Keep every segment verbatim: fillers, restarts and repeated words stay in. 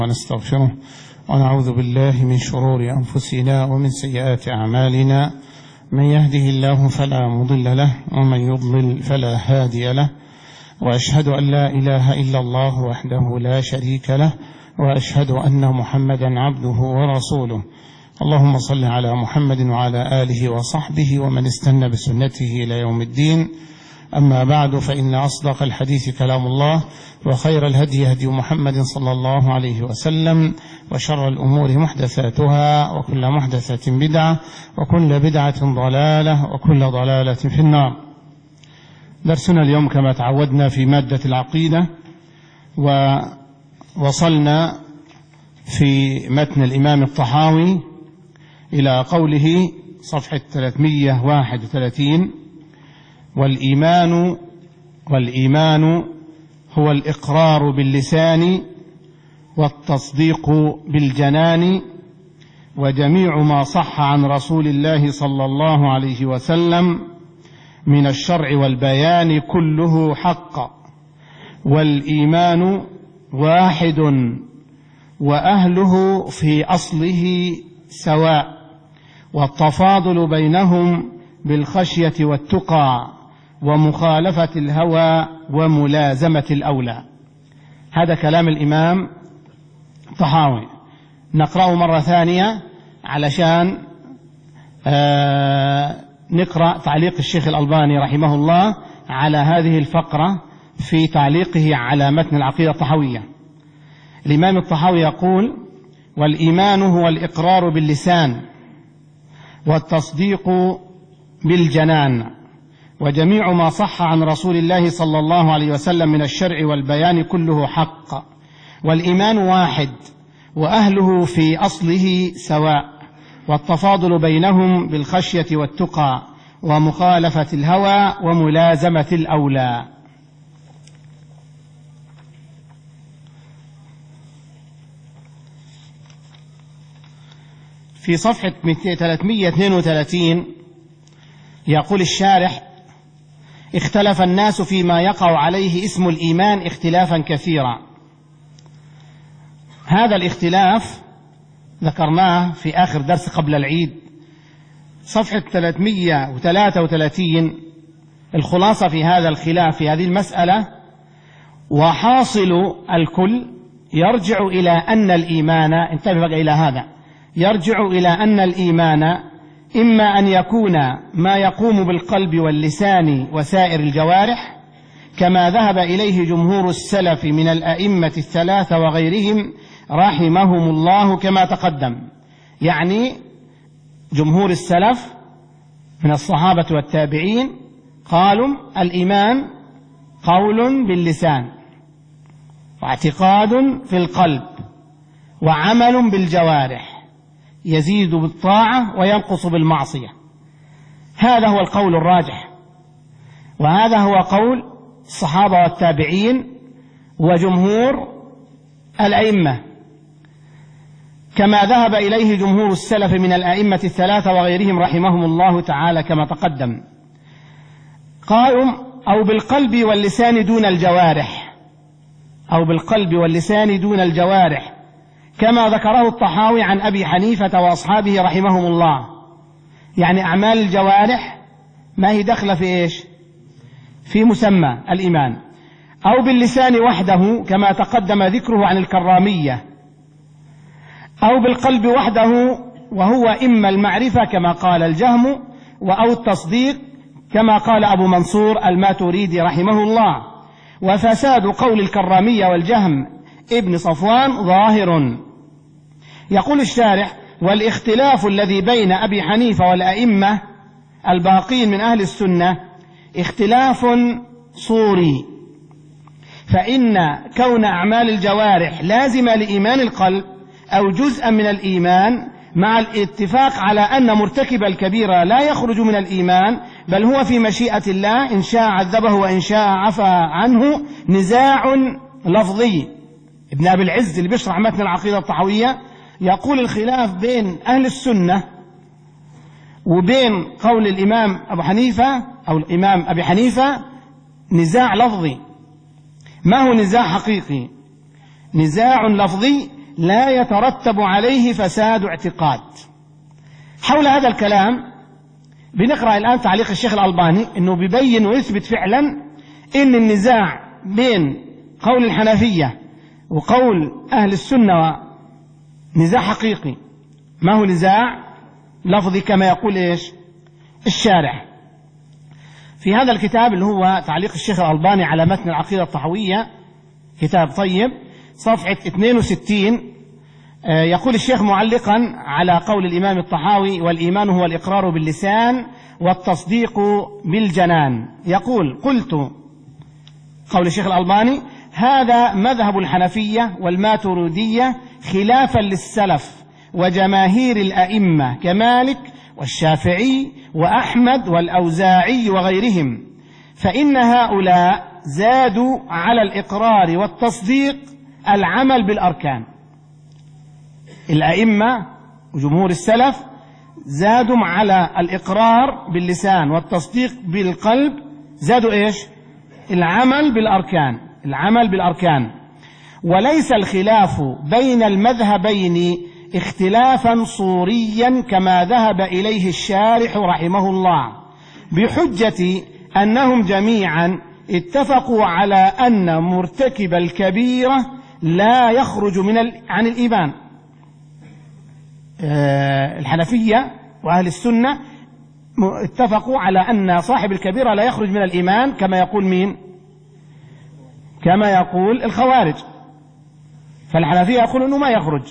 ونستغفره ونعوذ بالله من شرور أنفسنا ومن سيئات أعمالنا، من يهده الله فلا مضل له ومن يضلل فلا هادي له، وأشهد أن لا إله إلا الله وحده لا شريك له، وأشهد أن محمدا عبده ورسوله. اللهم صل على محمد وعلى آله وصحبه ومن استنى بسنته إلى يوم الدين. أما بعد، فإن أصدق الحديث كلام الله، وخير الهدي هدي محمد صلى الله عليه وسلم، وشر الأمور محدثاتها، وكل محدثة بدعة، وكل بدعة ضلالة، وكل ضلالة في النار. درسنا اليوم كما تعودنا في مادة العقيدة، ووصلنا في متن الإمام الطحاوي إلى قوله صفحة ثلاثمئة وواحد وثلاثين: والإيمان والإيمان هو الإقرار باللسان والتصديق بالجنان، وجميع ما صح عن رسول الله صلى الله عليه وسلم من الشرع والبيان كله حق. والإيمان واحد وأهله في أصله سواء، والتفاضل بينهم بالخشية والتقى ومخالفة الهوى وملازمة الأولى. هذا كلام الإمام الطحاوي. نقرأه مرة ثانية علشان آه نقرأ تعليق الشيخ الألباني رحمه الله على هذه الفقرة في تعليقه على متن العقيدة الطحاوية. الإمام الطحاوي يقول: والإيمان هو الإقرار باللسان والتصديق بالجنان، وجميع ما صح عن رسول الله صلى الله عليه وسلم من الشرع والبيان كله حق. والإيمان واحد وأهله في أصله سواء، والتفاضل بينهم بالخشية والتقى ومخالفة الهوى وملازمة الأولى. في صفحة ثلاثمئة واثنين وثلاثين يقول الشارح: اختلف الناس فيما يقع عليه اسم الإيمان اختلافا كثيرا. هذا الاختلاف ذكرناه في آخر درس قبل العيد، صفحة ثلاثمئة وثلاثة وثلاثين. الخلاصة في هذا الخلاف في هذه المسألة: وحاصل الكل يرجع إلى أن الإيمان، انتبه بقى إلى هذا، يرجع إلى أن الإيمان إما أن يكون ما يقوم بالقلب واللسان وسائر الجوارح، كما ذهب إليه جمهور السلف من الأئمة الثلاثة وغيرهم رحمهم الله كما تقدم. يعني جمهور السلف من الصحابة والتابعين قالوا الإيمان قول باللسان، واعتقاد في القلب، وعمل بالجوارح، يزيد بالطاعة وينقص بالمعصية. هذا هو القول الراجح، وهذا هو قول الصحابة والتابعين وجمهور الأئمة، كما ذهب إليه جمهور السلف من الأئمة الثلاثة وغيرهم رحمهم الله تعالى كما تقدم. قالوا: أو بالقلب واللسان دون الجوارح، أو بالقلب واللسان دون الجوارح، كما ذكره الطحاوي عن أبي حنيفة وأصحابه رحمهم الله. يعني أعمال الجوارح ما هي دخل في إيش؟ في مسمى الإيمان. أو باللسان وحده كما تقدم ذكره عن الكرامية. أو بالقلب وحده وهو إما المعرفة كما قال الجهم، أو التصديق كما قال أبو منصور الماتريدي رحمه الله. وفساد قول الكرامية والجهم ابن صفوان ظاهر. يقول الشارح: والاختلاف الذي بين أبي حنيفة والأئمة الباقين من أهل السنة اختلاف صوري، فإن كون أعمال الجوارح لازمة لإيمان القلب أو جزءا من الإيمان، مع الاتفاق على أن مرتكب الكبيرة لا يخرج من الإيمان، بل هو في مشيئة الله، إن شاء عذبه وإن شاء عفى عنه، نزاع لفظي. ابن أبي العز اللي بيشرح متن العقيدة الطحاوية يقول: الخلاف بين أهل السنة وبين قول الإمام أبو حنيفة أو الإمام أبي حنيفة نزاع لفظي، ما هو نزاع حقيقي. نزاع لفظي لا يترتب عليه فساد اعتقاد. حول هذا الكلام بنقرأ الآن تعليق الشيخ الألباني، أنه بيبين ويثبت فعلا أن النزاع بين قول الحنفية وقول أهل السنة نزاع حقيقي، ما هو نزاع لفظي كما يقول إيش الشارح في هذا الكتاب اللي هو تعليق الشيخ الألباني على متن العقيدة الطحوية، كتاب طيب، صفحة اثنين وستين. يقول الشيخ معلقا على قول الإمام الطحاوي: والإيمان هو الإقرار باللسان والتصديق بالجنان. يقول: قلت، قول الشيخ الألباني: هذا مذهب الحنفية والماتريدية خلافا للسلف وجماهير الأئمة كمالك والشافعي وأحمد والأوزاعي وغيرهم، فإن هؤلاء زادوا على الإقرار والتصديق العمل بالأركان. الأئمة وجمهور السلف زادوا على الإقرار باللسان والتصديق بالقلب، زادوا إيش؟ العمل بالأركان، العمل بالأركان. وليس الخلاف بين المذهبين اختلافا صوريا كما ذهب إليه الشارح رحمه الله، بحجة أنهم جميعا اتفقوا على أن مرتكب الكبيرة لا يخرج من عن الإيمان. الحنفية وأهل السنة اتفقوا على أن صاحب الكبيرة لا يخرج من الإيمان، كما يقول مين؟ كما يقول الخوارج. فالحنفية يقول أنه ما يخرج،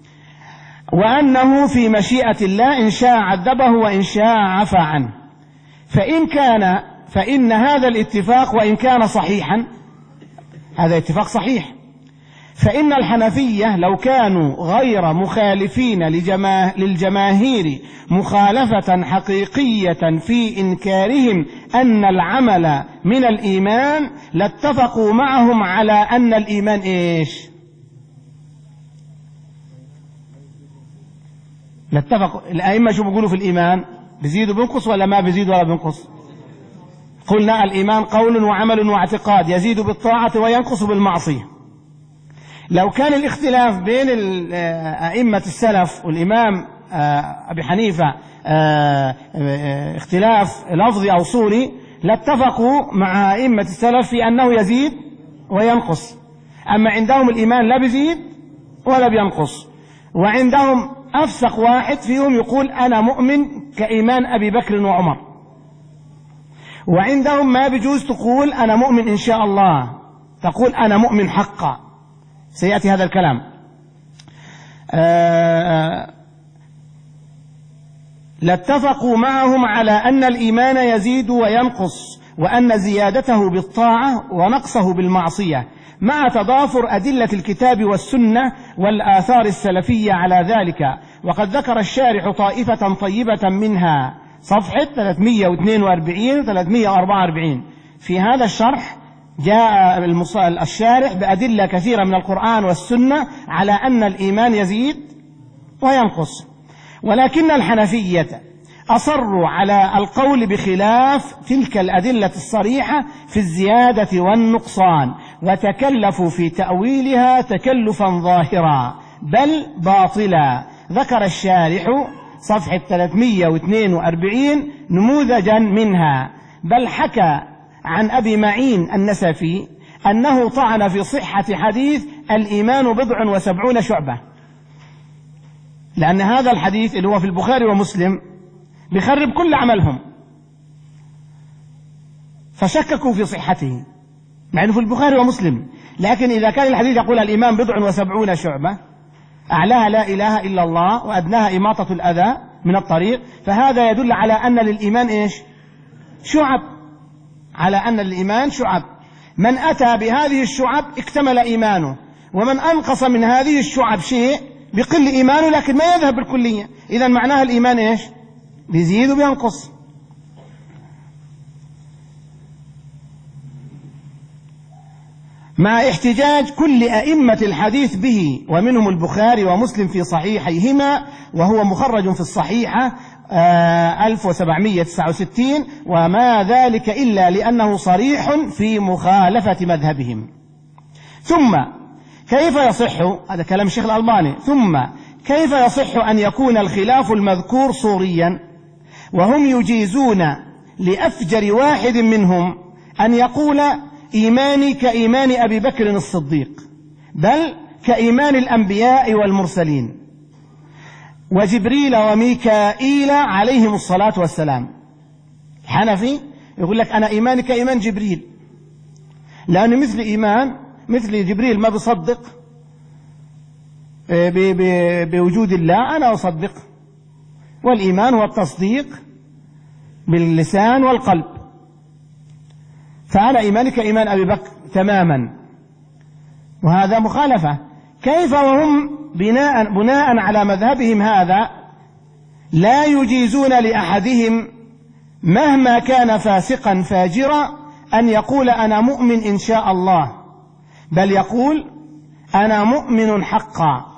وأنه في مشيئة الله إن شاء عذبه وإن شاء عفى عنه. فإن كان فإن هذا الاتفاق وإن كان صحيحا، هذا اتفاق صحيح، فإن الحنفية لو كانوا غير مخالفين للجماهير مخالفة حقيقية في إنكارهم أن العمل من الإيمان لاتفقوا معهم على أن الإيمان إيش؟ لاتفقوا. الأئمة شو بيقولوا في الإيمان؟ بيزيد وبينقص ولا ما بيزيد ولا بينقص؟ قلنا الإيمان قول وعمل واعتقاد، يزيد بالطاعة وينقص بالمعصية. لو كان الاختلاف بين أئمة السلف والإمام أبي حنيفة اختلاف لفظي أو صوري، لاتفقوا مع أئمة السلف في أنه يزيد وينقص. أما عندهم الإيمان لا بيزيد ولا بينقص، وعندهم أفسق واحد فيهم يقول أنا مؤمن كإيمان أبي بكر وعمر، وعندهم ما بيجوز تقول أنا مؤمن إن شاء الله، تقول أنا مؤمن حقا. سيأتي هذا الكلام. آه لاتفقوا معهم على أن الإيمان يزيد وينقص، وأن زيادته بالطاعة ونقصه بالمعصية، مع تضافر أدلة الكتاب والسنة والآثار السلفية على ذلك. وقد ذكر الشارح طائفة طيبة منها، صفحة ثلاثمئة واثنين وأربعين و ثلاثمئة وأربعة وأربعين. في هذا الشرح جاء الشارح بأدلة كثيرة من القرآن والسنة على أن الإيمان يزيد وينقص، ولكن الحنفية أصروا على القول بخلاف تلك الأدلة الصريحة في الزيادة والنقصان، وتكلفوا في تأويلها تكلفا ظاهرا بل باطلا. ذكر الشارح صفحة ثلاثمئة واثنين وأربعين نموذجا منها، بل حكى عن أبي معين النسفي أنه طعن في صحة حديث الإيمان بضع وسبعون شعبة، لأن هذا الحديث اللي هو في البخاري ومسلم بيخرب كل عملهم، فشككوا في صحته مع أنه في البخاري ومسلم. لكن إذا كان الحديث يقول الإيمان بضع وسبعون شعبة، أعلاها لا إله إلا الله وأدناها إماطة الأذى من الطريق، فهذا يدل على أن للإيمان إيش؟ شعب، على أن الإيمان شعب. من أتى بهذه الشعب اكتمل إيمانه، ومن أنقص من هذه الشعب شيء بقل إيمانه لكن ما يذهب بالكلية. إذن معناها الإيمان إيش؟ بيزيد وبينقص. مع احتجاج كل أئمة الحديث به، ومنهم البخاري ومسلم في صحيحيهما، وهو مخرج في الصحيحة ألف وسبعمئة وتسعة وستين، وما ذلك إلا لأنه صريح في مخالفة مذهبهم. ثم كيف يصح، هذا كلام الشيخ الألباني، ثم كيف يصح أن يكون الخلاف المذكور صوريا وهم يجيزون لأفجر واحد منهم أن يقول إيماني كإيمان أبي بكر الصديق، بل كإيمان الأنبياء والمرسلين وجبريل وميكائيل عليهم الصلاة والسلام. الحنفي يقول لك أنا إيماني كإيمان جبريل، لأن مثل إيمان مثل جبريل ما بصدق بوجود الله، أنا أصدق، والإيمان هو التصديق باللسان والقلب، فأنا إيماني كإيمان أبي بكر تماما، وهذا مخالفة. كيف وهم بناء, بناء على مذهبهم هذا لا يجيزون لأحدهم مهما كان فاسقا فاجرا أن يقول أنا مؤمن إن شاء الله، بل يقول أنا مؤمن حقا.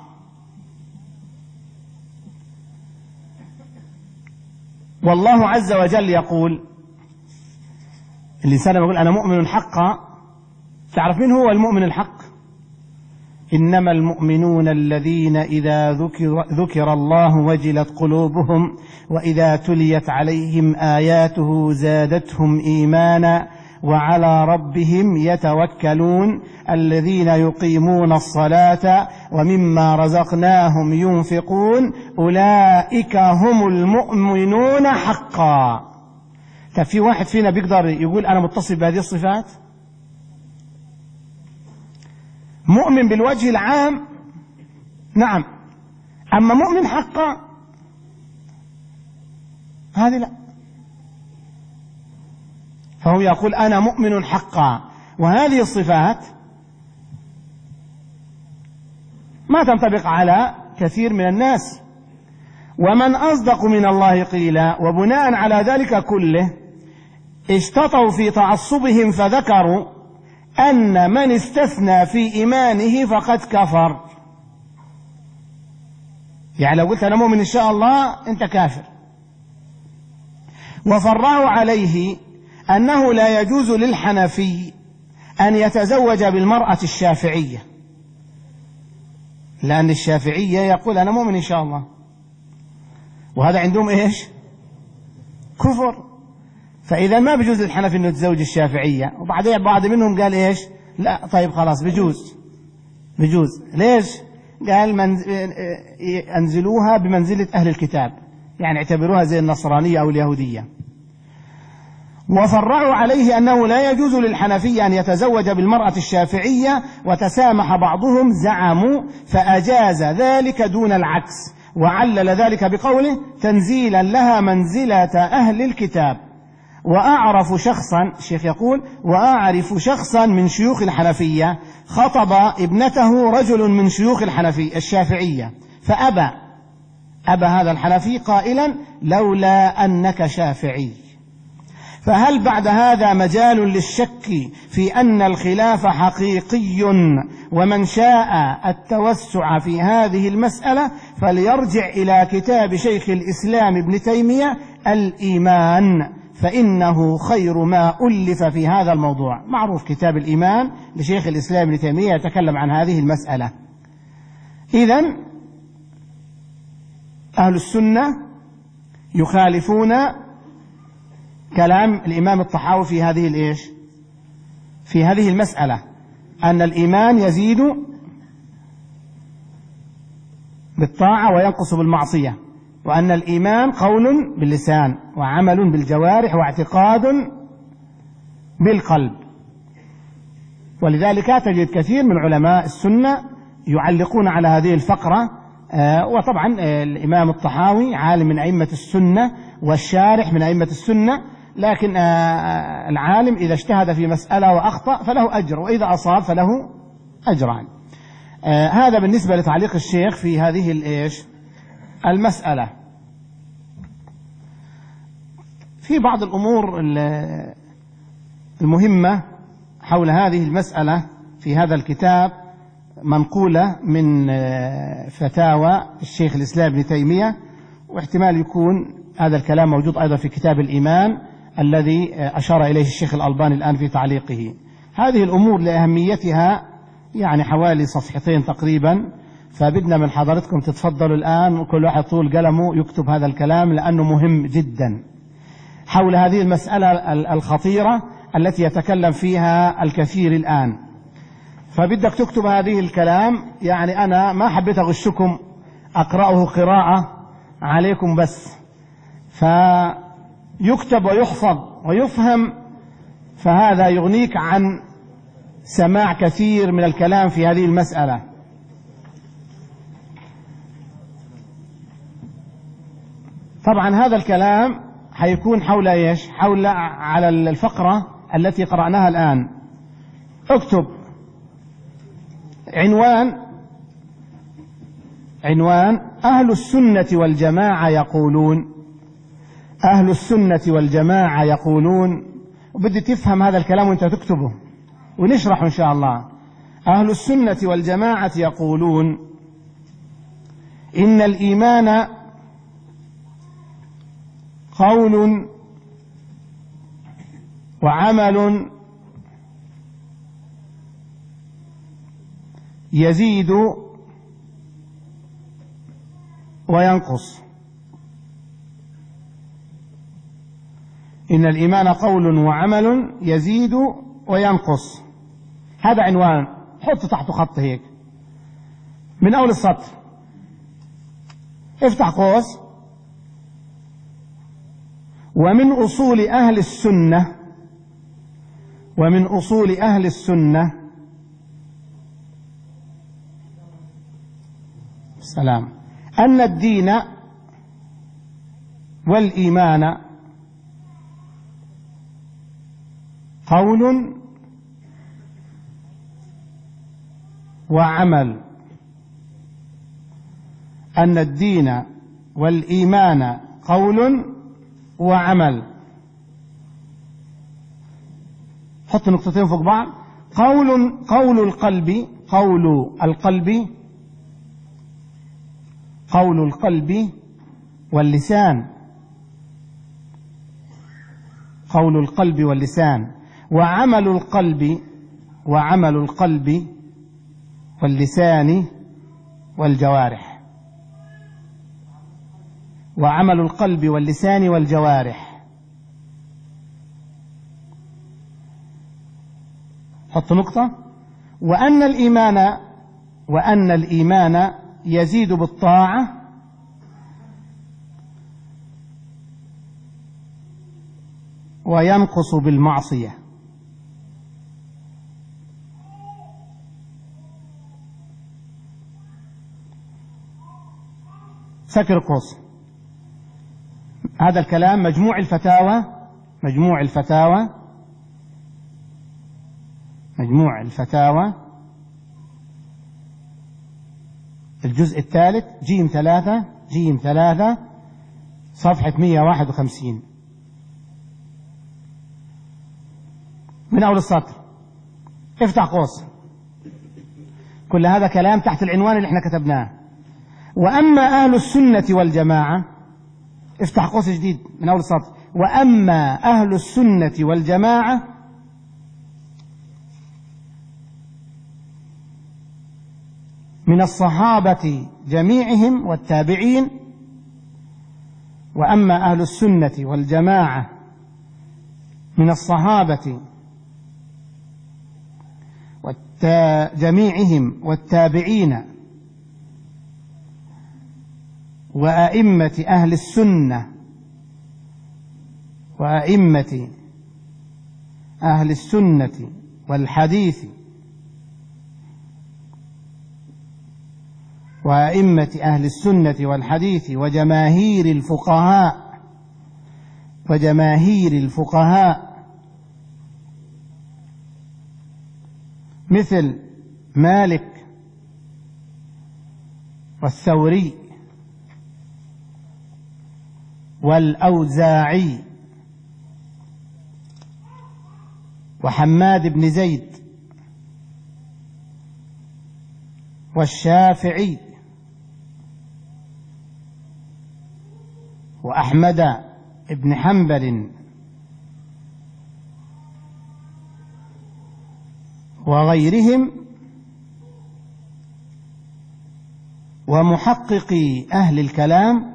والله عز وجل يقول، الإنسان يقول أنا مؤمن حقا، تعرف من هو المؤمن الحق؟ إنما المؤمنون الذين إذا ذكر, ذكر الله وجلت قلوبهم وإذا تليت عليهم آياته زادتهم إيمانا وعلى ربهم يتوكلون الذين يقيمون الصلاة ومما رزقناهم ينفقون أولئك هم المؤمنون حقا. طيب في واحد فينا بيقدر يقول أنا متصف بهذه الصفات؟ مؤمن بالوجه العام نعم، أما مؤمن حقا هذه لا. فهو يقول أنا مؤمن حقا، وهذه الصفات ما تنطبق على كثير من الناس. ومن أصدق من الله قيلا. وبناء على ذلك كله اشتطوا في تعصبهم فذكروا أن من استثنى في إيمانه فقد كفر. يعني لو قلت أنا مؤمن إن شاء الله أنت كافر. وفرعوا عليه أنه لا يجوز للحنفي أن يتزوج بالمرأة الشافعية، لأن الشافعية يقول أنا مؤمن إن شاء الله، وهذا عندهم إيش؟ كفر. فإذا ما بيجوز للحنفي أنه يتزوج الشافعية. وبعدين بعض منهم قال إيش؟ لا طيب خلاص بيجوز بيجوز. ليش؟ قال منز... أنزلوها بمنزلة أهل الكتاب، يعني اعتبروها زي النصرانية أو اليهودية. وفرعوا عليه أنه لا يجوز للحنفي أن يتزوج بالمرأة الشافعية، وتسامح بعضهم زعموا فأجاز ذلك دون العكس، وعلل ذلك بقوله تنزيلا لها منزلة أهل الكتاب. وأعرف شخصا، الشيخ يقول وأعرف شخصا من شيوخ الحنفية خطب ابنته رجل من شيوخ الحنفية الشافعية فأبى أبى هذا الحنفي قائلا لولا أنك شافعي. فهل بعد هذا مجال للشك في أن الخلاف حقيقي؟ ومن شاء التوسع في هذه المسألة فليرجع إلى كتاب شيخ الإسلام ابن تيمية الإيمان، فإنه خير ما ألف في هذا الموضوع. معروف كتاب الإيمان لشيخ الإسلام ابن تيمية يتكلم عن هذه المسألة. إذن أهل السنة يخالفون كلام الإمام الطحاوي في هذه الإيش؟ في هذه المسألة، أن الإيمان يزيد بالطاعة وينقص بالمعصية، وأن الإيمان قول باللسان وعمل بالجوارح واعتقاد بالقلب. ولذلك تجد كثير من علماء السنة يعلقون على هذه الفقرة. وطبعا الإمام الطحاوي عالم من أئمة السنة والشارح من أئمة السنة، لكن العالم إذا اجتهد في مسألة وأخطأ فله أجر، وإذا أصاب فله أجران. هذا بالنسبة لتعليق الشيخ في هذه الإيش المسألة. في بعض الأمور المهمة حول هذه المسألة في هذا الكتاب منقولة من فتاوى الشيخ الإسلام ابن تيمية، واحتمال يكون هذا الكلام موجود أيضا في كتاب الإيمان الذي أشار إليه الشيخ الألباني الآن في تعليقه. هذه الأمور لأهميتها يعني حوالي صفحتين تقريبا، فبدنا من حضرتكم تتفضلوا الآن وكل واحد طول قلمه يكتب هذا الكلام لأنه مهم جدا حول هذه المسألة الخطيرة التي يتكلم فيها الكثير الآن. فبدك تكتب هذه الكلام، يعني أنا ما حبيت أغشكم أقرأه قراءة عليكم بس، فيكتب ويحفظ ويفهم، فهذا يغنيك عن سماع كثير من الكلام في هذه المسألة. طبعا هذا الكلام حيكون حول ايش؟ حول على الفقرة التي قرأناها الآن. اكتب عنوان عنوان أهل السنة والجماعة يقولون. أهل السنة والجماعة يقولون، وبدي تفهم هذا الكلام وانت تكتبه ونشرحه إن شاء الله. أهل السنة والجماعة يقولون إن الإيمان قول وعمل يزيد وينقص. إن الإيمان قول وعمل يزيد وينقص. هذا عنوان، حط تحته خط هيك من أول السطر، افتح قوس. ومن أصول أهل السنة ومن أصول أهل السنة السلام أن الدين والإيمان قول وعمل. أن الدين والإيمان قول وعمل. حط نقطتين فوق بعض. قول قول القلب قول القلب قول القلب واللسان. قول القلب واللسان. وعمل القلب وعمل القلب واللسان والجوارح. وعمل القلب واللسان والجوارح. حط نقطة. وأن الإيمان وأن الإيمان يزيد بالطاعة وينقص بالمعصية. سكر قوس. هذا الكلام مجموع الفتاوى مجموع الفتاوى مجموع الفتاوى الجزء الثالث جيم ثلاثة جيم ثلاثة صفحة مئة وواحد وخمسين من أول السطر. افتح قوس. كل هذا كلام تحت العنوان اللي احنا كتبناه. وأما أهل السنة والجماعة، افتح قوس جديد من أول السطر. وأما أهل السنة والجماعة من الصحابة جميعهم والتابعين. وأما أهل السنة والجماعة من الصحابة جميعهم والتابعين وأئمة أهل السنة وأئمة أهل السنة والحديث وأئمة أهل السنة والحديث وجماهير الفقهاء وجماهير الفقهاء مثل مالك والثوري والأوزاعي وحماد بن زيد والشافعي وأحمد بن حنبل وغيرهم ومحققي أهل الكلام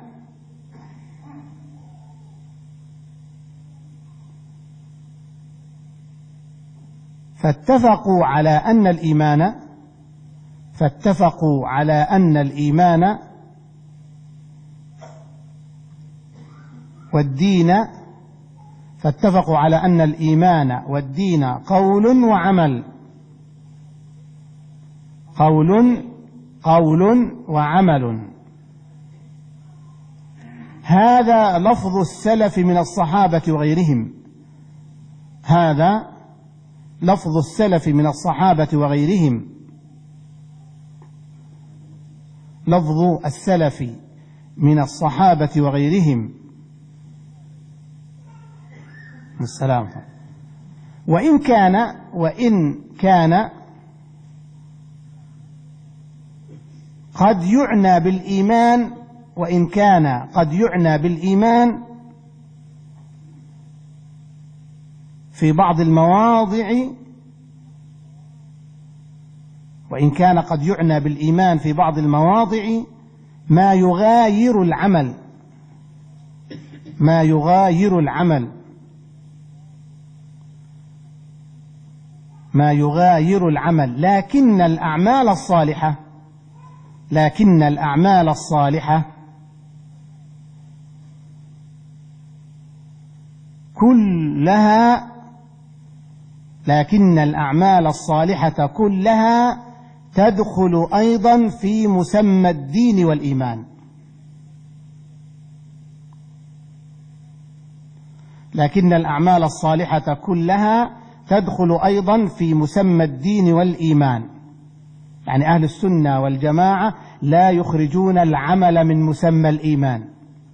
فاتفقوا على أن الإيمان فاتفقوا على أن الإيمان والدين فاتفقوا على أن الإيمان والدين قول وعمل قول قول وعمل. هذا لفظ السلف من الصحابة وغيرهم هذا لفظ السلف من الصحابة وغيرهم لفظ السلف من الصحابة وغيرهم السلام. وإن كان وإن كان قد يعنى بالإيمان وإن كان قد يعنى بالإيمان في بعض المواضع وإن كان قد يعنى بالإيمان في بعض المواضع ما يغاير العمل ما يغاير العمل ما يغاير العمل لكن الأعمال الصالحة لكن الأعمال الصالحة كلها لكن الأعمال الصالحة كلها تدخل أيضا في مسمى الدين والإيمان لكن الأعمال الصالحة كلها تدخل أيضا في مسمى الدين والإيمان. يعني أهل السنة والجماعة لا يخرجون العمل من مسمى الإيمان،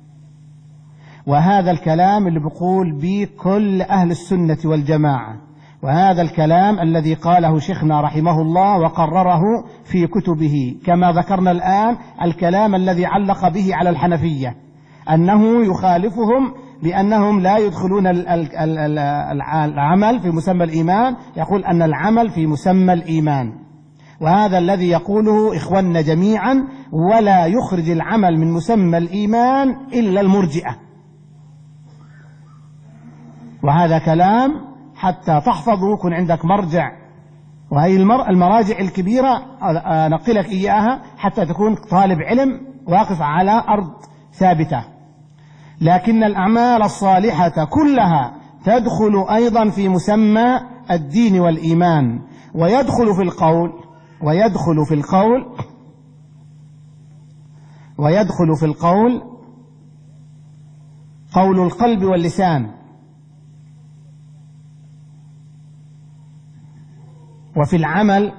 وهذا الكلام اللي بيقول به كل أهل السنة والجماعة، وهذا الكلام الذي قاله شيخنا رحمه الله وقرره في كتبه، كما ذكرنا الآن الكلام الذي علق به على الحنفية أنه يخالفهم بأنهم لا يدخلون العمل في مسمى الإيمان، يقول أن العمل في مسمى الإيمان، وهذا الذي يقوله إخواننا جميعا، ولا يخرج العمل من مسمى الإيمان إلا المرجئة. وهذا كلام حتى تحفظه يكون عندك مرجع، وهي المراجع الكبيرة نقلك إياها حتى تكون طالب علم واقف على أرض ثابتة. لكن الأعمال الصالحة كلها تدخل أيضا في مسمى الدين والإيمان، ويدخل في القول ويدخل في القول ويدخل في القول قول القلب واللسان، وفي العمل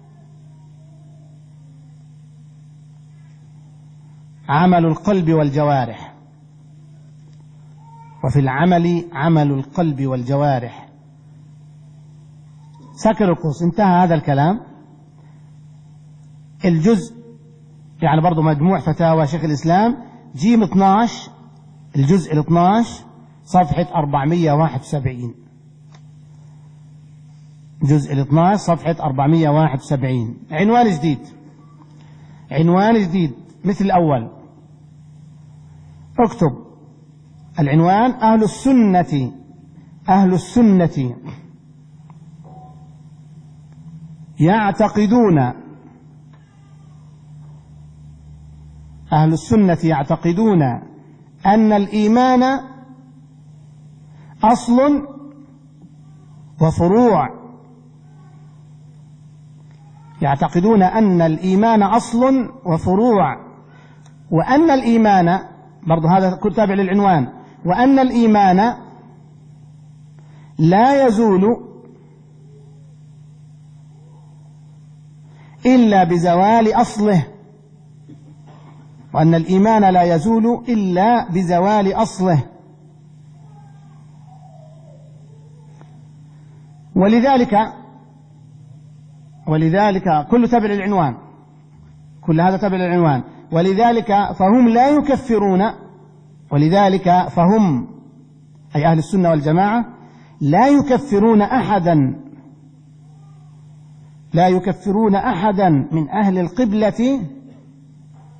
عمل القلب والجوارح وفي العمل عمل القلب والجوارح. سكر القوس، انتهى هذا الكلام. الجزء يعني برضو مجموع فتاوى شيخ الإسلام جيم اثناشر، الجزء ال اثناشر صفحة أربعمائة وواحد وسبعين، الجزء ال اثناشر صفحة أربعمائة وواحد وسبعين. عنوان جديد عنوان جديد مثل الأول، اكتب العنوان: أهل السنة أهل السنة يعتقدون أهل السنة يعتقدون أن الإيمان أصل وفروع يعتقدون أن الإيمان أصل وفروع، وأن الإيمان برضو هذا كل تابع للعنوان، وأن الإيمان لا يزول إلا بزوال أصله وأن الإيمان لا يزول إلا بزوال أصله. ولذلك ولذلك كل تبع للعنوان، كل هذا تبع للعنوان. ولذلك فهم لا يكفرون ولذلك فهم أي أهل السنة والجماعة لا يكفرون أحدا لا يكفرون أحدا من أهل القبلة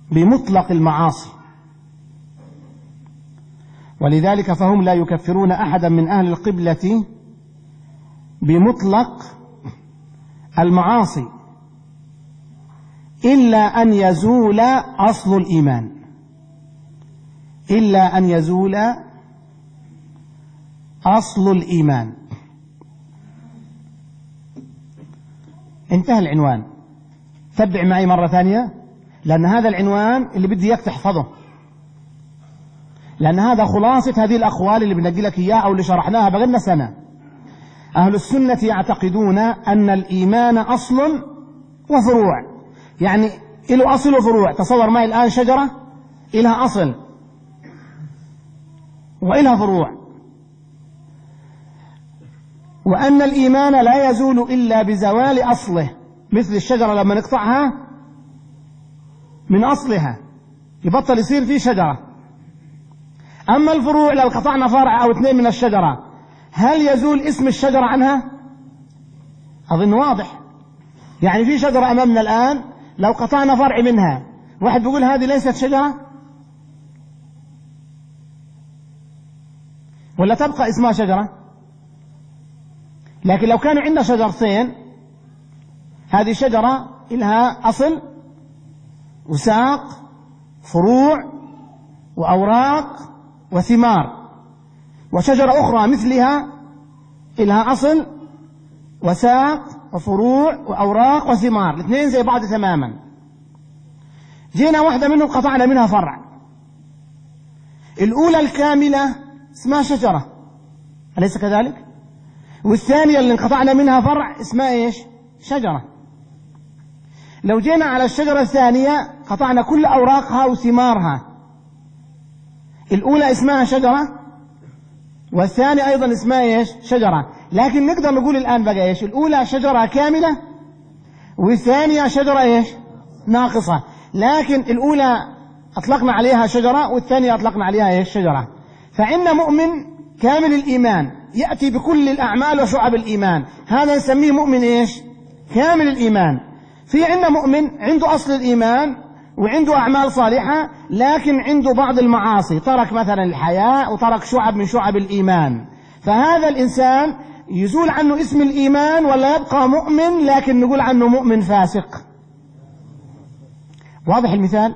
بمطلق المعاصي، ولذلك فهم لا يكفرون أحدا من أهل القبلة بمطلق المعاصي إلا أن يزول أصل الإيمان، إلا أن يزول أصل الإيمان. انتهى العنوان. تبع معي مرة ثانية، لأن هذا العنوان اللي بدي إياك تحفظه، لأن هذا خلاصة هذه الأقوال اللي بنقول لك إياها أو اللي شرحناها بقالنا سنة. أهل السنة يعتقدون أن الإيمان أصل وفروع، يعني له أصل وفروع. تصور معي الآن شجرة إلها أصل وإلها فروع، وأن الإيمان لا يزول إلا بزوال أصله، مثل الشجرة لما نقطعها من أصلها يبطل يصير فيه شجرة. أما الفروع لو قطعنا فرع أو اثنين من الشجرة هل يزول اسم الشجرة عنها؟ أظن واضح. يعني في شجرة أمامنا الآن لو قطعنا فرع منها واحد بيقول هذه ليست شجرة ولا تبقى اسمها شجرة؟ لكن لو كانوا عندنا شجرتين، هذه شجرة لها أصل وساق فروع وأوراق وثمار، وشجرة أخرى مثلها لها أصل وساق وفروع وأوراق وثمار، الاثنين زي بعض تماما. جينا واحدة منهم قطعنا منها فرع، الأولى الكاملة اسمها شجرة أليس كذلك؟ والثانية اللي انقطعنا منها فرع اسمها ايش؟ شجرة. لو جينا على الشجرة الثانية قطعنا كل أوراقها وثمارها، الأولى اسمها شجرة والثانية أيضا اسمها ايش؟ شجرة. لكن نقدر نقول الآن بقى ايش؟ الأولى شجرة كاملة والثانية شجرة ايش؟ ناقصة. لكن الأولى أطلقنا عليها شجرة والثانية أطلقنا عليها ايش؟ شجرة. فعندنا مؤمن كامل الإيمان يأتي بكل الأعمال وشعب الإيمان، هذا نسميه مؤمن ايش؟ كامل الإيمان. في عندنا مؤمن عنده أصل الإيمان وعنده أعمال صالحة لكن عنده بعض المعاصي، ترك مثلا الحياء وترك شعب من شعب الإيمان، فهذا الإنسان يزول عنه اسم الإيمان ولا يبقى مؤمن لكن نقول عنه مؤمن فاسق. واضح المثال؟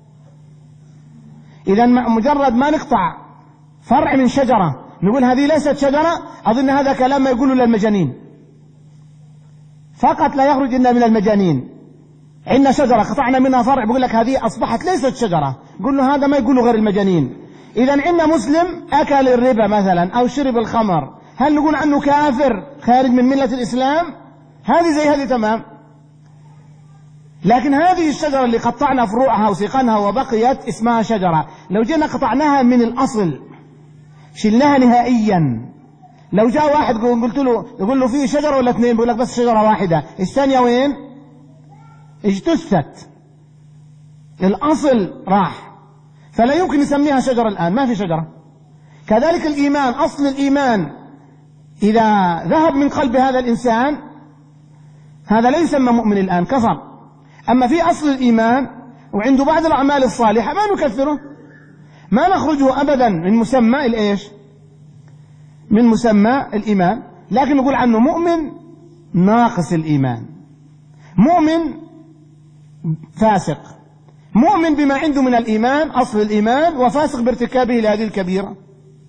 إذا مجرد ما نقطع فرع من شجرة نقول هذه ليست شجرة، أظن هذا كلام ما يقوله للمجانين فقط، لا يخرج إلا من المجانين. عندنا شجرة قطعنا منها فرع بيقول لك هذه أصبحت ليست شجرة، قل له هذا ما يقوله غير المجانين. إذا عندنا مسلم أكل الربا مثلا أو شرب الخمر، هل نقول عنه كافر خارج من ملة الإسلام؟ هذه زي هذه تمام. لكن هذه الشجرة اللي قطعنا فروعها وسيقانها وبقيت اسمها شجرة، لو جينا قطعناها من الأصل شلناها نهائيا، لو جاء واحد قلت له يقول له فيه شجرة ولا اثنين؟ بيقول لك بس شجرة واحدة، الثانية وين؟ اجتثت، الأصل راح، فلا يمكن نسميها شجرة الآن، ما في شجرة. كذلك الإيمان، أصل الإيمان إذا ذهب من قلب هذا الإنسان هذا لا يسمى مؤمن الآن، كفر. أما في أصل الإيمان وعنده بعض الأعمال الصالحة ما نكفره، ما نخرجه أبدا من مسمى الإيش؟ من مسمى الإيمان، لكن نقول عنه مؤمن ناقص الإيمان، مؤمن فاسق، مؤمن بما عنده من الإيمان أصل الإيمان وفاسق بارتكابه لهذه الكبيرة.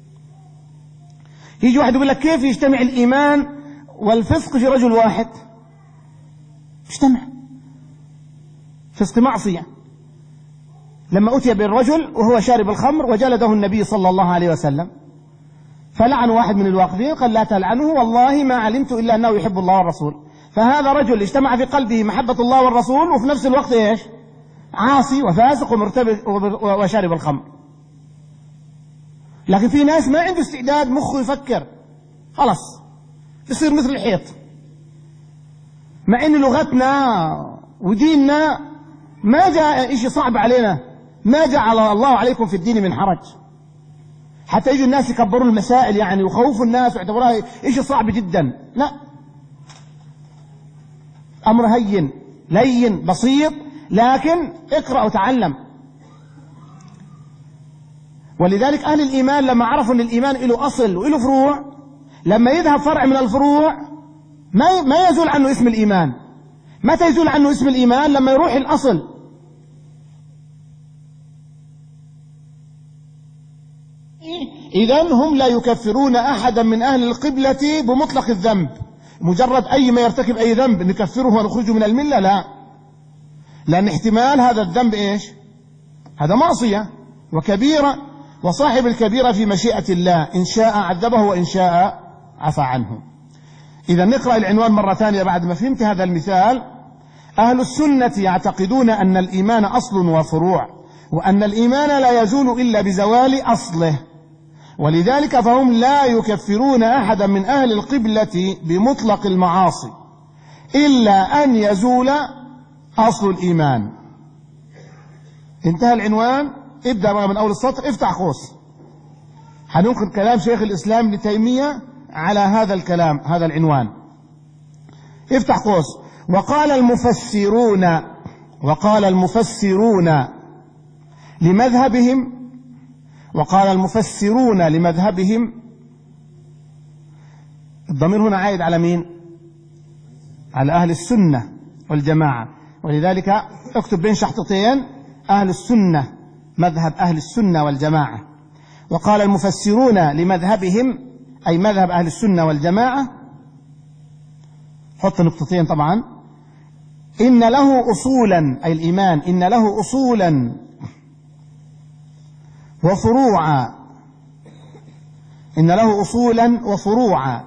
يجي واحد يقول لك كيف يجتمع الإيمان والفسق في رجل واحد؟ اجتمع، فسق معصية. لما أتي بالرجل وهو شارب الخمر وجلده النبي صلى الله عليه وسلم، فلعن واحد من الواقفين قال لا تلعنه والله ما علمت إلا أنه يحب الله والرسول. فهذا رجل اجتمع في قلبه محبة الله والرسول وفي نفس الوقت ايش؟ عاصي وفاسق ومرتبك وشارب الخمر. لكن في ناس ما عنده استعداد مخه يفكر، خلاص يصير مثل الحيط، مع ان لغتنا وديننا ما جاء شيء صعب علينا، ما جعل الله عليكم في الدين من حرج، حتى يجوا الناس يكبروا المسائل يعني ويخوفوا الناس ويعتبروها شيء صعب جدا. لا، أمر هين لين بسيط، لكن اقرأ وتعلم. ولذلك أهل الإيمان لما عرفوا أن الإيمان له أصل وله فروع، لما يذهب فرع من الفروع ما ما يزول عنه اسم الإيمان. متى يزول عنه اسم الإيمان؟ لما يروح الأصل. إذن هم لا يكفرون أحدا من أهل القبلة بمطلق الذنب، مجرد أي ما يرتكب أي ذنب نكفره ونخرجه من الملة، لا، لأن احتمال هذا الذنب إيش؟ هذا معصية وكبيرة، وصاحب الكبيرة في مشيئة الله، إن شاء عذبه وإن شاء عفى عنه. إذا نقرأ العنوان مرة ثانية بعد ما فهمت هذا المثال. أهل السنة يعتقدون أن الإيمان أصل وفروع، وأن الإيمان لا يزول إلا بزوال أصله، ولذلك فهم لا يكفرون أحدا من أهل القبلة بمطلق المعاصي إلا أن يزول أصل الإيمان. انتهى العنوان. ابدأ بقى من أول السطر، افتح قوس، هننقل كلام شيخ الإسلام ابن تيمية على هذا الكلام، هذا العنوان. افتح قوس. وقال المفسرون وقال المفسرون لمذهبهم وقال المفسرون لمذهبهم الضمير هنا عائد على مين؟ على أهل السنة والجماعة، ولذلك اكتب بين شحطتين أهل السنة، مذهب أهل السنة والجماعة. وقال المفسرون لمذهبهم أي مذهب أهل السنة والجماعة، حط نقطتين طبعا، إن له أصولا أي الإيمان، إن له أصولا وفروعا، إن له أصولا وفروعا،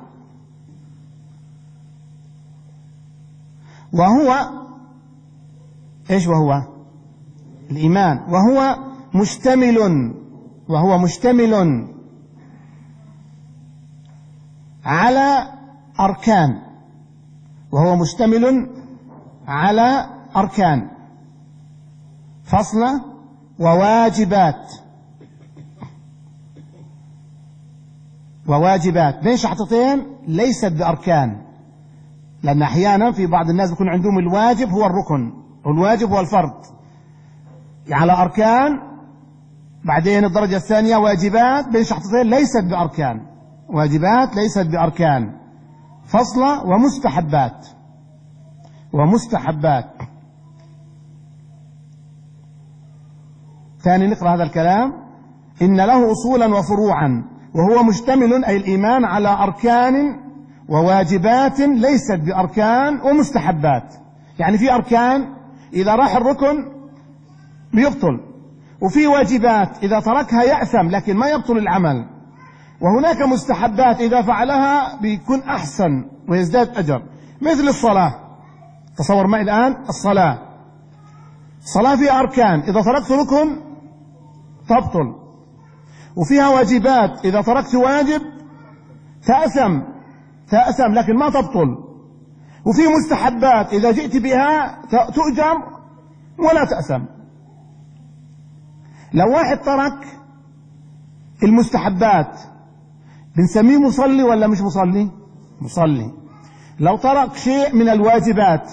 وهو إيش؟ وهو الإيمان، وهو مشتمل وهو مشتمل على أركان وهو مشتمل على أركان فصلة وواجبات وواجبات بين شحطتين ليست بأركان، لأن أحيانا في بعض الناس يكون عندهم الواجب هو الركن والواجب هو الفرض، على أركان، بعدين الدرجة الثانية واجبات بين شحطتين ليست بأركان، واجبات ليست بأركان، فصلة ومستحبات ومستحبات. ثاني نقرأ هذا الكلام. إن له أصولا وفروعا وهو مشتمل أي الإيمان على أركان وواجبات ليست بأركان ومستحبات، يعني في أركان إذا راح الركن بيبطل، وفي واجبات إذا تركها يأثم لكن ما يبطل العمل، وهناك مستحبات إذا فعلها بيكون أحسن ويزداد أجر، مثل الصلاة. تصور معي الآن الصلاة، الصلاة فيها أركان إذا تركت ركن تبطل، وفيها واجبات إذا تركت واجب تأثم تأثم لكن ما تبطل، وفي مستحبات إذا جئت بها تؤجر ولا تأثم. لو واحد ترك المستحبات بنسميه مصلي ولا مش مصلي؟ مصلي. لو ترك شيء من الواجبات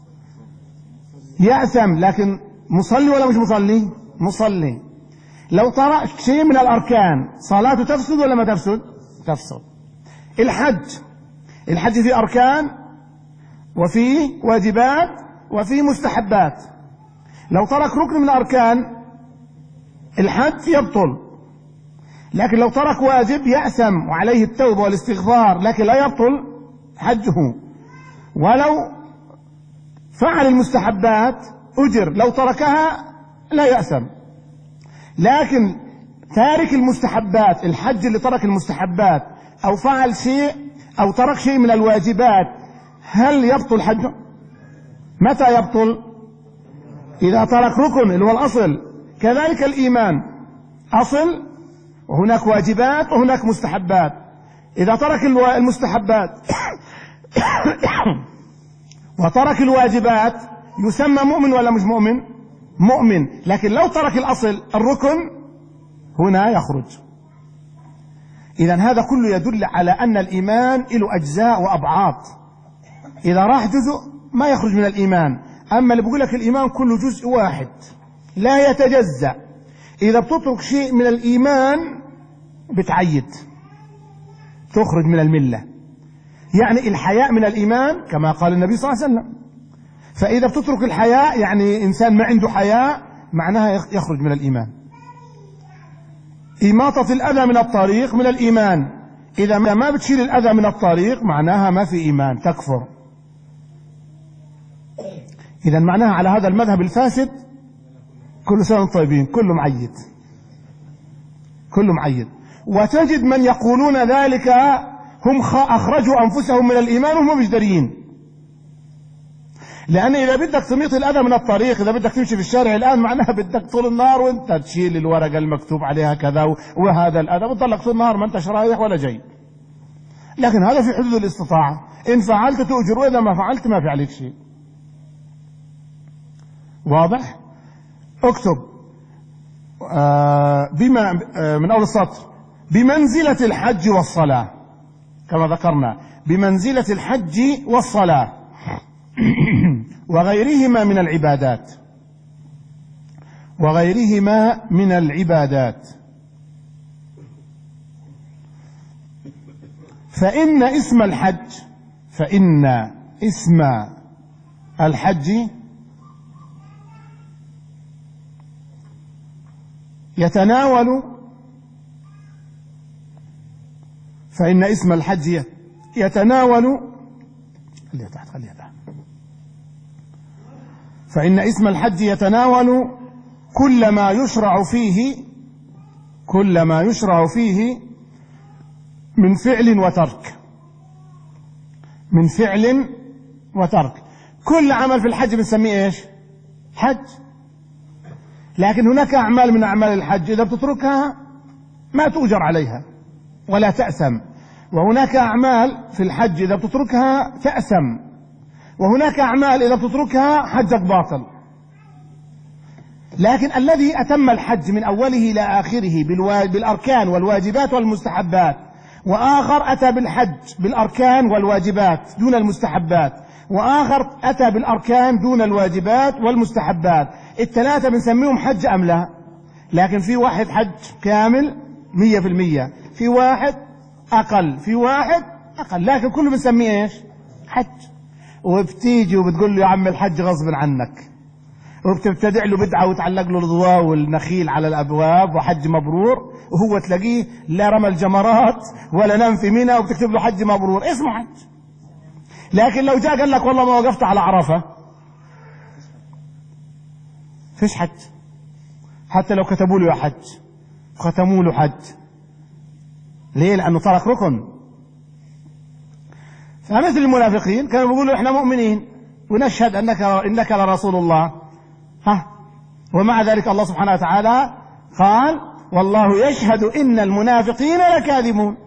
يأثم لكن مصلي ولا مش مصلي؟ مصلي. لو ترك شيء من الأركان صلاته تفسد ولا ما تفسد؟ تفسد. الحج الحج فيه أركان وفيه واجبات وفيه مستحبات، لو ترك ركن من الأركان الحج يبطل، لكن لو ترك واجب يأثم وعليه التوبة والاستغفار لكن لا يبطل حجه، ولو فعل المستحبات أجر، لو تركها لا يأثم. لكن تارك المستحبات، الحج اللي ترك المستحبات أو فعل شيء أو ترك شيء من الواجبات، هل يبطل حجه؟ متى يبطل؟ إذا ترك ركن اللي هو الأصل. كذلك الإيمان أصل وهناك واجبات وهناك مستحبات، إذا ترك المستحبات وترك الواجبات يسمى مؤمن ولا مش مؤمن؟ مؤمن. لكن لو ترك الأصل الركن هنا يخرج. إذا هذا كله يدل على أن الإيمان له أجزاء وأبعاد، إذا راح جزء ما يخرج من الإيمان. أما اللي بيقول لك الإيمان كله جزء واحد لا يتجزأ، إذا بتترك شيء من الإيمان بتعيد، تخرج من الملة. يعني الحياء من الإيمان كما قال النبي صلى الله عليه وسلم. فإذا بتترك الحياء يعني إنسان ما عنده حياء معناها يخرج من الإيمان. إماطة الأذى من الطريق من الإيمان، إذا ما بتشيل الأذى من الطريق معناها ما في إيمان، تكفر. إذا معناها على هذا المذهب الفاسد كل سنة وانتم طيبين، كله معيد، كله معيد. وتجد من يقولون ذلك هم أخرجوا أنفسهم من الإيمان وهم مش دارين. لأن إذا بدك تميط الأذى من الطريق، إذا بدك تمشي في الشارع الآن معناها بدك طول النهار وأنت تشيل الورقة المكتوب عليها كذا وهذا الأذى، بتضلك طول النهار ما أنتش رايح ولا جاي. لكن هذا في حدود الاستطاعة، إن فعلت تؤجر وإذا ما فعلت ما في عليك شيء. واضح؟ اكتب آه بما آه من أول السطر: بمنزلة الحج والصلاة، كما ذكرنا بمنزلة الحج والصلاة وغيرهما من العبادات، وغيرهما من العبادات. فإن اسم الحج فإن اسم الحج يتناول فإن اسم الحج يتناول خليها تحت خليها تحت فإن اسم الحج يتناول كل ما يشرع فيه كل ما يشرع فيه من فعل وترك من فعل وترك. كل عمل في الحج بنسميه ايش؟ حج. لكن هناك أعمال من أعمال الحج إذا بتتركها ما تؤجر عليها ولا تأثم، وهناك أعمال في الحج إذا بتتركها تأثم، وهناك أعمال إذا بتتركها حجك باطل. لكن الذي أتم الحج من أوله إلى آخره بالأركان والواجبات والمستحبات، وآخر أتى بالحج بالأركان والواجبات دون المستحبات، وآخر أتى بالأركان دون الواجبات والمستحبات، الثلاثة بنسميهم حج أم لا؟ لكن في واحد حج كامل مية في المية، في واحد أقل، في واحد أقل، لكن كله بنسميه إيش؟ حج. وبتيجي وبتقول له يا عم الحج غصب عنك، وبتبتدع له بدعة وتعلق له الضواء والنخيل على الأبواب وحج مبرور، وهو تلاقيه لا رمى الجمرات ولا نام في منى وبتكتب له حج مبرور، اسمه حج. لكن لو جاء قال لك والله ما وقفت على عرفة فيش حج، حتى لو كتبوا له يا حج ختموا له حج. ليه؟ لأنه ترك ركن. فمثل المنافقين كانوا بيقولوا احنا مؤمنين ونشهد انك انك لرسول الله، ها، ومع ذلك الله سبحانه وتعالى قال والله يشهد ان المنافقين لكاذبون.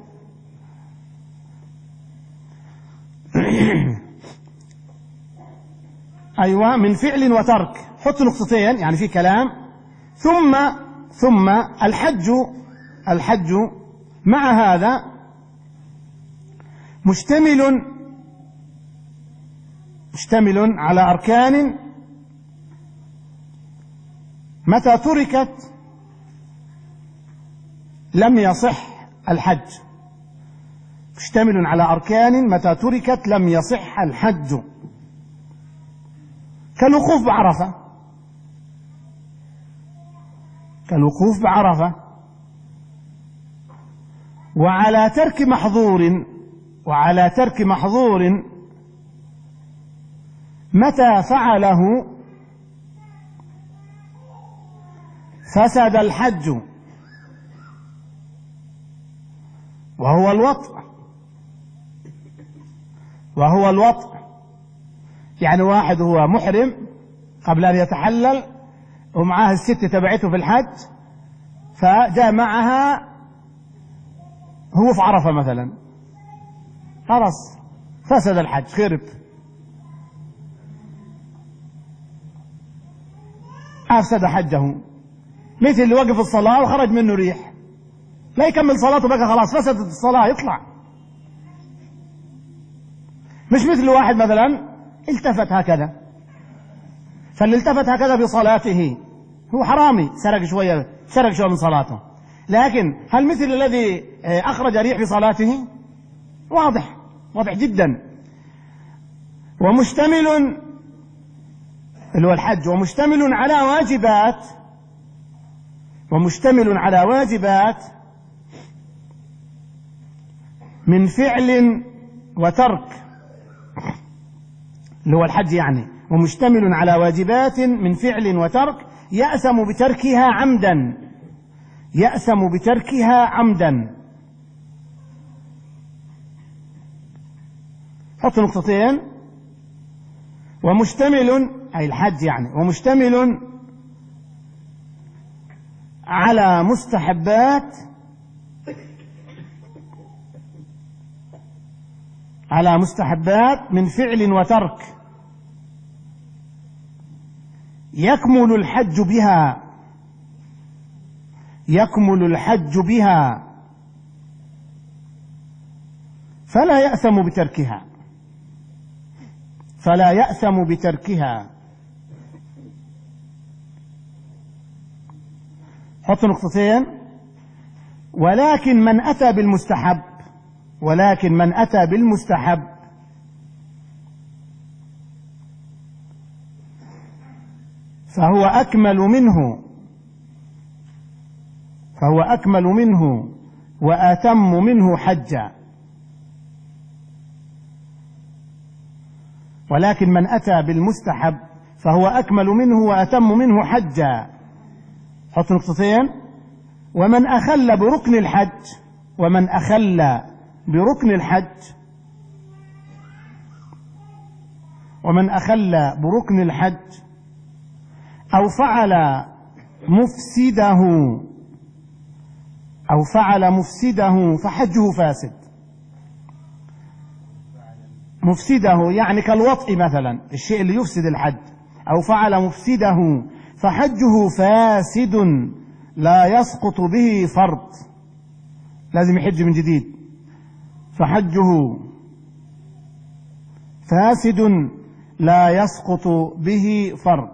ايوه، من فعل وترك، حط نقطتين يعني في كلام. ثم ثم الحج الحج مع هذا مشتمل مشتمل على أركان متى تركت لم يصح الحج. مشتمل على أركان متى تركت لم يصح الحج، كالوقوف بعرفة كالوقوف بعرفة وعلى ترك محظور وعلى ترك محظور متى فعله فسد الحج، وهو الوطء وهو الوطء يعني واحد هو محرم قبل أن يتحلل ومعاه الست تبعته في الحج، فجاء معها هو في عرفة مثلا، خلاص فسد الحج، خرب، أفسد حجه. مثل اللي وقف الصلاة وخرج منه ريح، لا يكمل صلاته بقى، خلاص فسدت الصلاة، يطلع. مش مثل واحد مثلا التفت هكذا، فاللي التفت هكذا بصلاته هو حرامي، سرق شوية سرق شوية من صلاته، لكن هل مثل الذي أخرج ريح في صلاته؟ واضح واضح جدا. ومشتمل اللي هو الحج، ومشتمل على واجبات ومشتمل على واجبات من فعل وترك، اللي هو الحج يعني، ومشتمل على واجبات من فعل وترك يأثم بتركها عمدا يأثم بتركها عمدا. حط نقطتين. ومشتمل أي الحج يعني، ومشتمل على مستحبات على مستحبات من فعل وترك يكمل الحج بها يكمل الحج بها فلا يأثم بتركها فلا يأثم بتركها. حط نقطتين. ولكن من أتى بالمستحب ولكن من أتى بالمستحب فهو أكمل منه فهو أكمل منه وأتم منه حجا. ولكن من أتى بالمستحب فهو أكمل منه وأتم منه حجا. حط نقطتين. ومن أخل بركن الحج ومن أخل بركن الحج ومن أخل بركن الحج أو فعل مفسده أو فعل مفسده فحجه فاسد. مفسده يعني كالوطء مثلا، الشيء اللي يفسد الحج. أو فعل مفسده فحجه فاسد لا يسقط به فرض، لازم يحج من جديد. فحجه فاسد لا يسقط به فرض.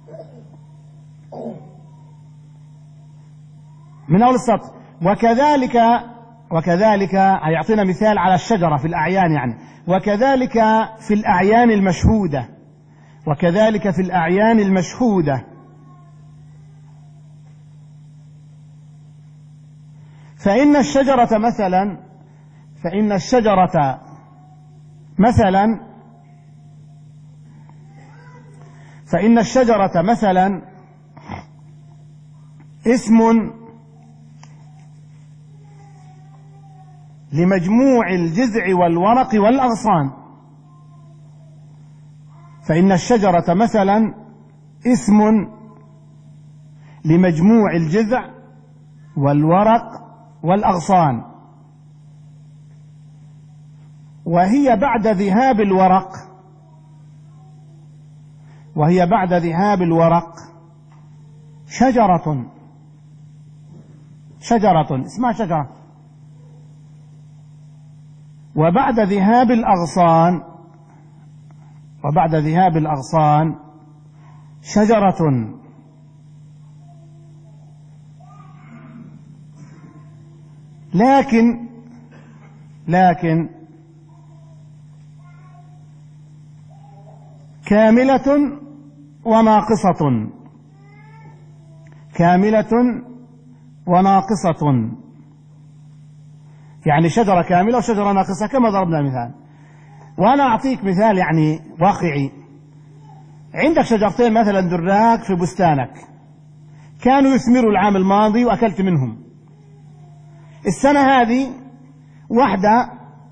من أول السطر. وكذلك وكذلك هيعطينا مثال على الشجرة في الأعيان يعني. وكذلك في الأعيان المشهودة وكذلك في الأعيان المشهودة فإن الشجرة مثلا فإن الشجرة مثلا فإن الشجرة مثلا اسم لمجموع الجذع والورق والأغصان. فإن الشجرة مثلا اسم لمجموع الجذع والورق والأغصان، وهي بعد ذهاب الورق وهي بعد ذهاب الورق شجرة شجرة اسمها شجرة. وبعد ذهاب الأغصان وبعد ذهاب الأغصان شجرة. لكن لكن كاملة وناقصة كاملة وناقصة، يعني شجرة كاملة وشجرة ناقصة كما ضربنا المثال. وأنا أعطيك مثال يعني واقعي. عندك شجرتين مثلا دراك في بستانك، كانوا يثمروا العام الماضي وأكلت منهم. السنة هذه واحدة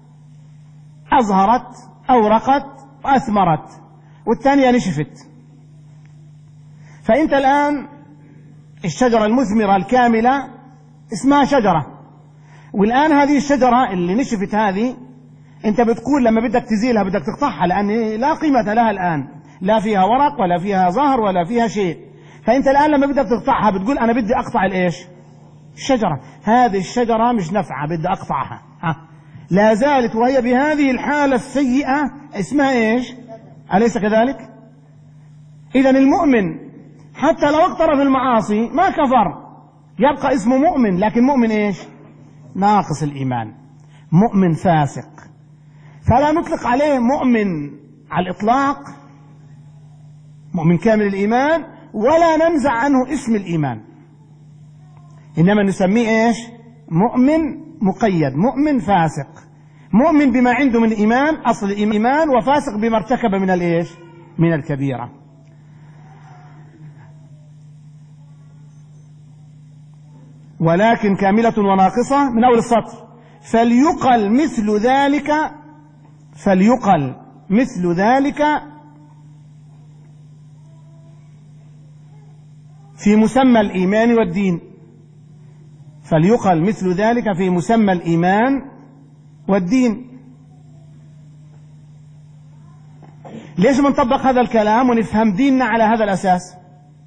أزهرت أورقت وأثمرت والثانية نشفت. فأنت الآن الشجرة المثمرة الكاملة اسمها شجرة، والآن هذه الشجرة اللي نشفت هذه أنت بتقول لما بدك تزيلها بدك تقطعها، لأن لا قيمة لها الآن، لا فيها ورق ولا فيها زهر ولا فيها شيء. فأنت الآن لما بدك تقطعها بتقول أنا بدي أقطع الإيش؟ الشجرة. هذه الشجرة مش نفعة بدي أقطعها، ها. لا زالت وهي بهذه الحالة السيئة اسمها إيش؟ أليس كذلك؟ إذن المؤمن حتى لو اقترف المعاصي ما كفر، يبقى اسمه مؤمن، لكن مؤمن ايش؟ ناقص الإيمان، مؤمن فاسق. فلا نطلق عليه مؤمن على الإطلاق، مؤمن كامل الإيمان، ولا ننزع عنه اسم الإيمان، إنما نسميه ايش؟ مؤمن مقيد، مؤمن فاسق، مؤمن بما عنده من الإيمان، أصل الإيمان، وفاسق بما ارتكب من الايش؟ من الكبيرة. ولكن كاملة وناقصة من أول السطر، فليقل مثل ذلك، فليقل مثل ذلك في مسمى الإيمان والدين، فليقل مثل ذلك في مسمى الإيمان والدين. ليش بنطبق هذا الكلام ونفهم ديننا على هذا الأساس؟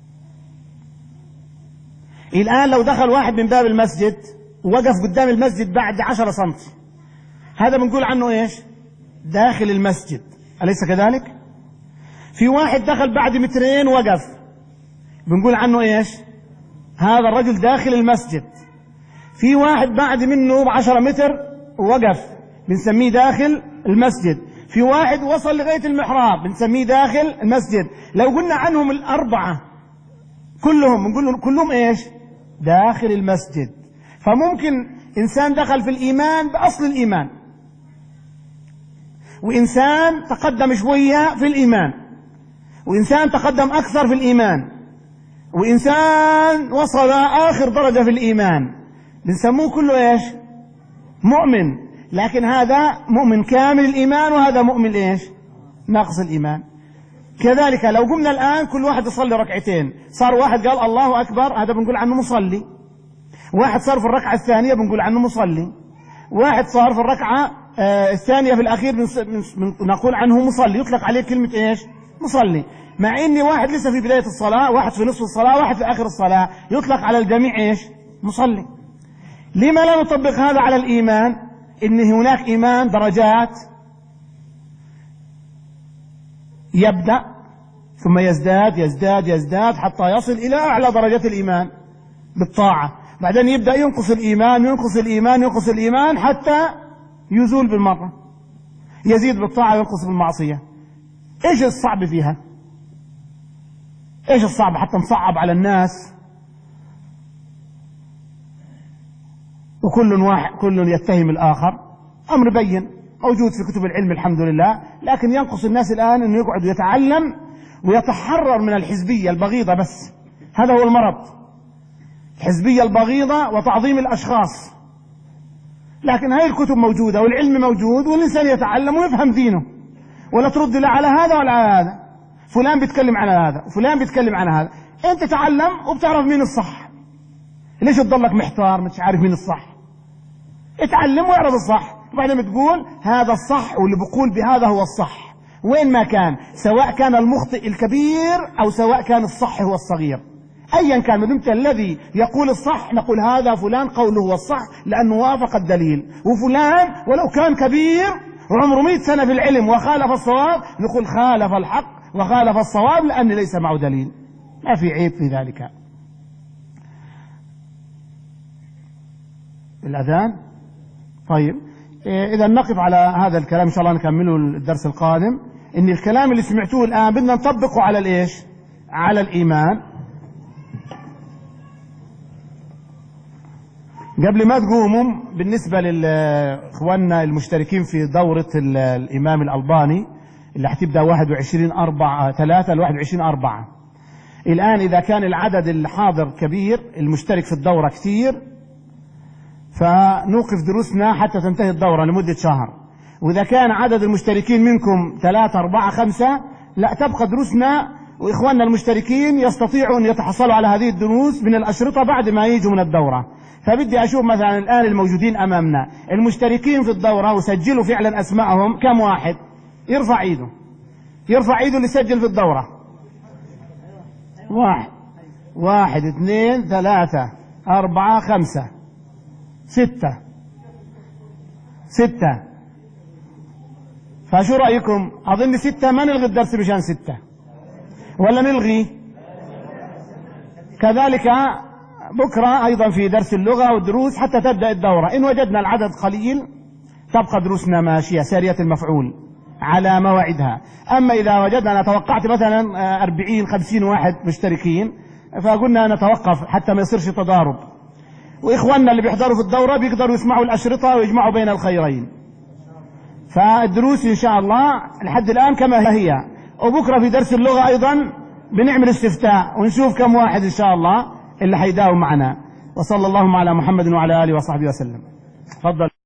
الآن لو دخل واحد من باب المسجد ووقف قدام المسجد بعد عشرة سنتي، هذا بنقول عنه ايش؟ داخل المسجد، أليس كذلك؟ في واحد دخل بعد مترين وقف، بنقول عنه ايش؟ هذا الرجل داخل المسجد. في واحد بعد منه بعشرة متر ووقف، بنسميه داخل المسجد. في واحد وصل لغاية المحراب، بنسميه داخل المسجد. لو قلنا عنهم الأربعة كلهم بنقول لهم كلهم ايش؟ داخل المسجد. فممكن إنسان دخل في الإيمان بأصل الإيمان، وإنسان تقدم شوية في الإيمان، وإنسان تقدم أكثر في الإيمان، وإنسان وصل آخر درجة في الإيمان، بنسموه كله إيش؟ مؤمن. لكن هذا مؤمن كامل الإيمان، وهذا مؤمن إيش؟ ناقص الإيمان. كذلك لو قمنا الآن كل واحد يصلي ركعتين، صار واحد قال الله أكبر، هذا بنقول عنه مصلي. واحد صار في الركعة الثانية بنقول عنه مصلي. واحد صار في الركعة آه الثانية في الأخير نقول عنه مصلي، يطلق عليه كلمة إيش؟ مصلي. مع إني واحد لسه في بداية الصلاة، واحد في نصف الصلاة، واحد في آخر الصلاة، يطلق على الجميع إيش؟ مصلي. لما لا نطبق هذا على الإيمان؟ إن هناك إيمان درجات، يبدأ ثم يزداد يزداد يزداد حتى يصل إلى أعلى درجات الإيمان بالطاعة، بعدين يبدأ ينقص الإيمان ينقص الإيمان ينقص الإيمان حتى يزول بالمرة، يزيد بالطاعة وينقص بالمعصية. إيش الصعب فيها؟ إيش الصعب حتى نصعب على الناس وكل واحد كل يتهم الآخر؟ أمر بين موجود في كتب العلم الحمد لله، لكن ينقص الناس الآن أنه يقعد يتعلم ويتحرر من الحزبية البغيضة. بس هذا هو المرض، الحزبية البغيضة وتعظيم الأشخاص. لكن هاي الكتب موجودة والعلم موجود، والإنسان يتعلم ويفهم دينه، ولا ترد لا على هذا ولا على هذا. فلان بيتكلم عن هذا وفلان بيتكلم عن هذا، أنت تتعلم وبتعرف مين الصح. ليش تضلك محتار مش عارف مين الصح؟ اتعلم واعرف الصح، وبعدين بتقول هذا الصح، واللي بقول بهذا هو الصح وين ما كان، سواء كان المخطئ الكبير أو سواء كان الصح هو الصغير، أيا كان، ما دمت الذي يقول الصح نقول هذا فلان قوله هو الصح لأنه وافق الدليل. وفلان ولو كان كبير وعمره مئة سنة في العلم وخالف الصواب نقول خالف الحق وخالف الصواب لأن ليس معه دليل، ما في عيب في ذلك. الأذان. طيب إذا نقف على هذا الكلام إن شاء الله نكمله الدرس القادم. إن الكلام اللي سمعتوه الآن بدنا نطبقه على الإيش؟ على الإيمان. قبل ما تقوموا، بالنسبة لإخواننا المشتركين في دورة الإمام الألباني اللي حتبدأ واحد وعشرين أربعة ثلاثة ل واحد وعشرين أربعة، الآن إذا كان العدد الحاضر كبير، المشترك في الدورة كثير، فنوقف دروسنا حتى تنتهي الدورة لمدة شهر. وإذا كان عدد المشتركين منكم ثلاثة أربعة خمسة، لا تبقى دروسنا، وإخواننا المشتركين يستطيعوا أن يتحصلوا على هذه الدروس من الأشرطة بعد ما يجوا من الدورة. فبدي أشوف مثلا الآن الموجودين أمامنا المشتركين في الدورة وسجلوا فعلا أسماءهم كم واحد؟ يرفع إيده، يرفع إيده اللي سجل في الدورة. واحد واحد اثنين ثلاثة أربعة خمسة ستة ستة. فشو رأيكم؟ أظن ستة، ما نلغي الدرس مشان ستة ولا نلغي؟ كذلك بكرة أيضا في درس اللغة والدروس حتى تبدأ الدورة. إن وجدنا العدد قليل تبقى دروسنا ماشية سارية المفعول على مواعيدها. أما إذا وجدنا، أنا توقعت مثلا أربعين خمسين واحد مشتركين، فقلنا نتوقف حتى ما يصيرش تضارب، وإخواننا اللي بيحضروا في الدورة بيقدروا يسمعوا الأشرطة ويجمعوا بين الخيرين. فالدروس إن شاء الله لحد الآن كما هي، وبكرة في درس اللغة أيضا بنعمل استفتاء ونشوف كم واحد إن شاء الله اللي حيداوم معنا. وصلى اللهم على محمد وعلى آله وصحبه وسلم. تفضل.